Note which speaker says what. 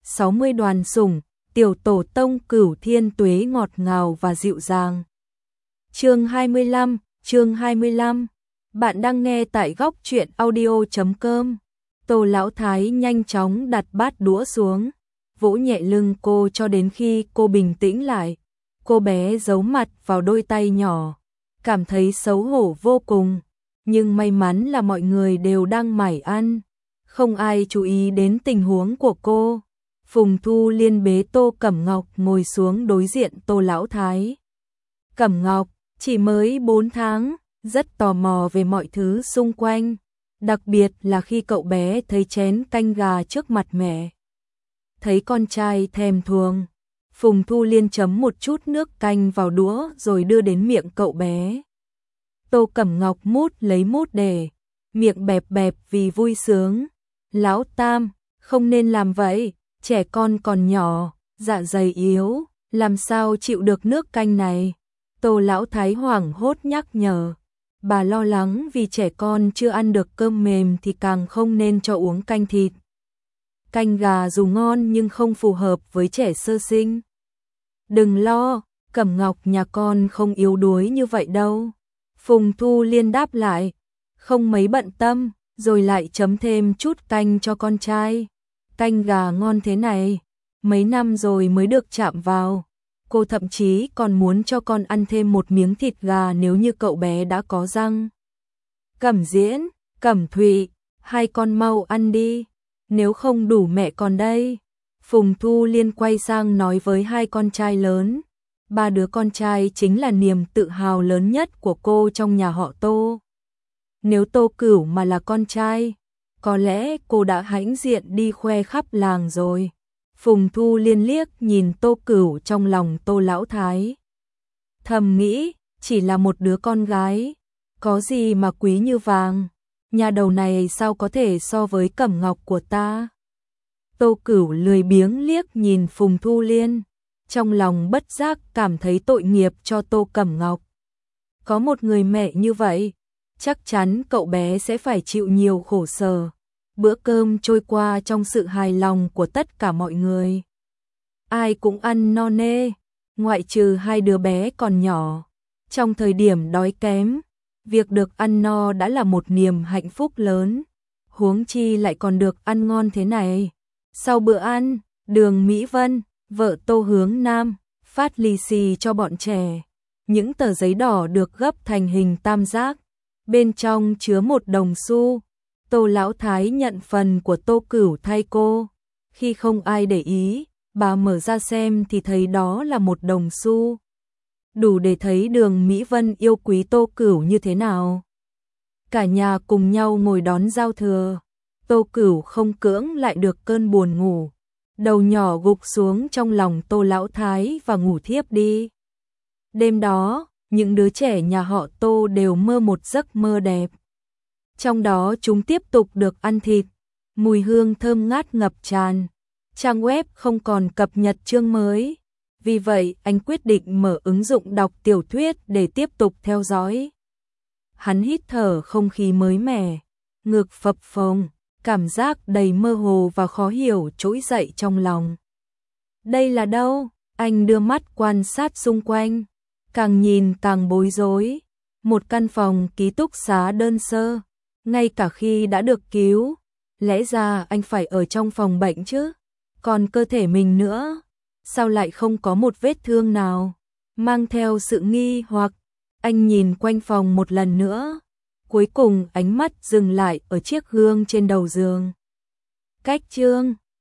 Speaker 1: 60 đoàn sủng, tiểu tổ tông Cửu Thiên Tuế ngọt ngào và dịu dàng. Chương 25. Bạn đang nghe tại góc truyện audio.com. Tô Lão Thái nhanh chóng đặt bát đũa xuống, vỗ nhẹ lưng cô cho đến khi cô bình tĩnh lại. Cô bé giấu mặt vào đôi tay nhỏ, cảm thấy xấu hổ vô cùng, nhưng may mắn là mọi người đều đang mải ăn, không ai chú ý đến tình huống của cô. Phùng Thu Liên bế Tô Cẩm Ngọc ngồi xuống đối diện Tô Lão Thái. Cẩm Ngọc chỉ mới 4 tháng, rất tò mò về mọi thứ xung quanh, đặc biệt là khi cậu bé thấy chén canh gà trước mặt mẹ. Thấy con trai thèm thuồng, Phùng Thu Liên chấm một chút nước canh vào đũa rồi đưa đến miệng cậu bé. Tô Cẩm Ngọc mút lấy mút để, miệng bẹp bẹp vì vui sướng. Lão Tam, không nên làm vậy, trẻ con còn nhỏ, dạ dày yếu, làm sao chịu được nước canh này. Tô Lão Thái hoảng hốt nhắc nhở. Bà lo lắng vì trẻ con chưa ăn được cơm mềm thì càng không nên cho uống canh thịt. Canh gà dù ngon nhưng không phù hợp với trẻ sơ sinh. Đừng lo, Cẩm Ngọc nhà con không yếu đuối như vậy đâu. Phùng Thu Liên đáp lại, không mấy bận tâm, rồi lại chấm thêm chút canh cho con trai. Canh gà ngon thế này, mấy năm rồi mới được chạm vào. Cô thậm chí còn muốn cho con ăn thêm một miếng thịt gà nếu như cậu bé đã có răng. Cẩm Diễn, Cẩm Thụy, hai con mau ăn đi, nếu không đủ mẹ còn đây. Phùng Thu Liên quay sang nói với hai con trai lớn. Ba đứa con trai chính là niềm tự hào lớn nhất của cô trong nhà họ Tô. Nếu Tô Cửu mà là con trai, có lẽ cô đã hãnh diện đi khoe khắp làng rồi. Phùng Thu Liên liếc nhìn Tô Cửu trong lòng Tô Lão Thái. Thầm nghĩ, chỉ là một đứa con gái, có gì mà quý như vàng, nhà đầu này sao có thể so với Cẩm Ngọc của ta. Tô Cửu lười biếng liếc nhìn Phùng Thu Liên, trong lòng bất giác cảm thấy tội nghiệp cho Tô Cẩm Ngọc. Có một người mẹ như vậy, chắc chắn cậu bé sẽ phải chịu nhiều khổ sở. Bữa cơm trôi qua trong sự hài lòng của tất cả mọi người. Ai cũng ăn no nê, ngoại trừ hai đứa bé còn nhỏ. Trong thời điểm đói kém, việc được ăn no đã là một niềm hạnh phúc lớn. Huống chi lại còn được ăn ngon thế này. Sau bữa ăn, Đường Mỹ Vân, vợ Tô Hướng Nam, phát lì xì cho bọn trẻ. Những tờ giấy đỏ được gấp thành hình tam giác, bên trong chứa 1 đồng xu. Tô Lão Thái nhận phần của Tô Cửu thay cô. Khi không ai để ý, bà mở ra xem thì thấy đó là 1 đồng xu. Đủ để thấy Đường Mỹ Vân yêu quý Tô Cửu như thế nào. Cả nhà cùng nhau ngồi đón giao thừa. Tô Cửu không cưỡng lại được cơn buồn ngủ. Đầu nhỏ gục xuống trong lòng Tô Lão Thái và ngủ thiếp đi. Đêm đó, những đứa trẻ nhà họ Tô đều mơ một giấc mơ đẹp. Trong đó chúng tiếp tục được ăn thịt, mùi hương thơm ngát ngập tràn. Trang web không còn cập nhật chương mới, vì vậy anh quyết định mở ứng dụng đọc tiểu thuyết để tiếp tục theo dõi. Hắn hít thở không khí mới mẻ, ngực phập phồng, cảm giác đầy mơ hồ và khó hiểu trỗi dậy trong lòng. Đây là đâu? Anh đưa mắt quan sát xung quanh, càng nhìn càng bối rối. Một căn phòng ký túc xá đơn sơ. Ngay cả khi đã được cứu, lẽ ra anh phải ở trong phòng bệnh chứ, còn cơ thể mình nữa, sao lại không có một vết thương nào? Mang theo sự nghi hoặc, anh nhìn quanh phòng một lần nữa, cuối cùng ánh mắt dừng lại ở chiếc gương trên đầu giường. Cách chương